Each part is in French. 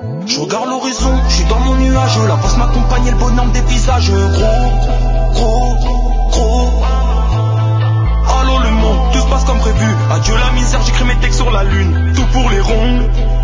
Je regarde l'horizon, je suis dans mon nuage. La force m'accompagne et le bonhomme des visages. Gros. Allô le monde, tout se passe comme prévu. Adieu la misère, j'écris mes textes sur la lune. Tout pour les ronds.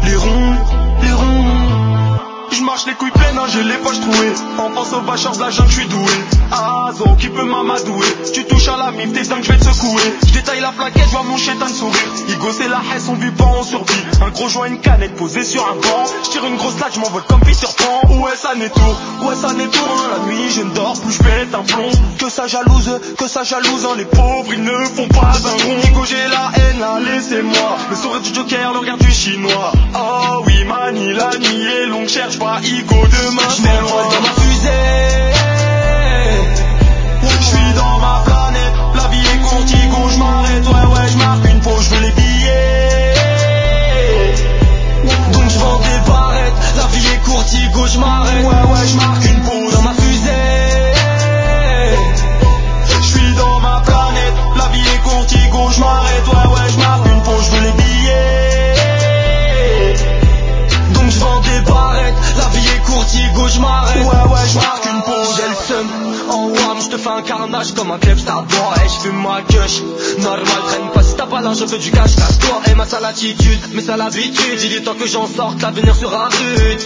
Je marche les couilles pleines, j'ai les poches trouées. Enfant sauvage, de la jungle, je suis doué. Azo, qui peut m'amadouer. Tu touches à la mif, t'es dingue, je vais te secouer. Je détaille la plaquette, je vois mon chétan sourire. Igo c'est la haine, on vit pas, on survit. Un gros joint, une canette posée sur un banc. Je tire une grosse latte, je m'envole comme Peter Pan. Ouais ça n'est tout, hein. La nuit je ne dors plus, je pète un plomb. Que ça jalouse, hein. Les pauvres ils ne font pas un rond. Igo j'ai la haine, là laissez-moi. Le sourire du Joker, le regard du chinois. Oh oui mani, la nuit est longue, cherche pas Igo demain. Je m'envole dans ma fusée. Je suis dans ma planète, la vie est courte, Igo, je m'arrête, ouais, je marque une pause, je veux les billets. Donc je vends des barrettes, la vie est courte, Igo, je m'arrête, ouais, je marque une pause dans ma fusée. Je suis dans ma planète, la vie est courte, Igo, je m'arrête, ouais, je marque une pause, je veux les billets. Donc je vends des barrettes, la vie est courte, Igo, je m'arrête, ouais, je marque une pause. J'ai le seum, en wham, je te fais un carnage comme un club star boy. Je fume ma gueule, normal, traîne pas si t'as pas l'argent, je veux du cash, casse-toi. Et ma sale attitude, mais ça l'habitude. Il est temps que j'en sorte, l'avenir sera rude.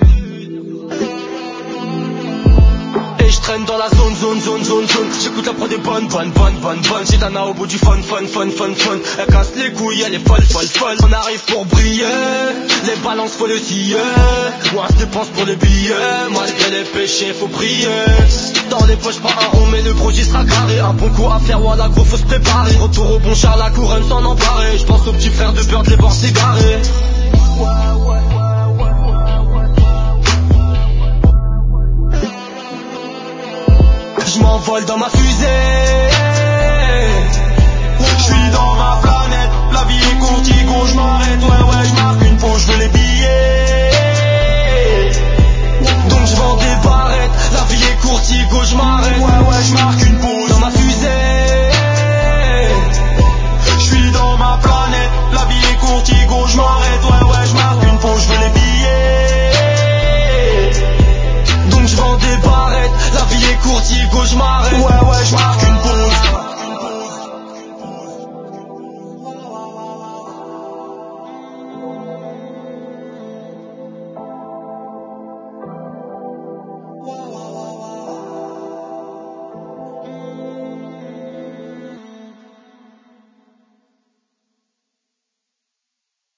Et je traîne dans la zone. J'écoute la prod des bonnes. J'ai Dana au bout du fun. Elle casse les couilles, elle est folle. On arrive pour briller, les balances faut le scier. Moi je dépense pour les billets, malgré les péchés faut prier. Dans les poches pas un rond, mais le projet sera carré. Un bon coup à faire, voilà gros faut se préparer. Retour au bon char, la couronne s'en emparer. Je pense au petit frère de Bird, les bords cigarés. Je m'envole dans ma fusée.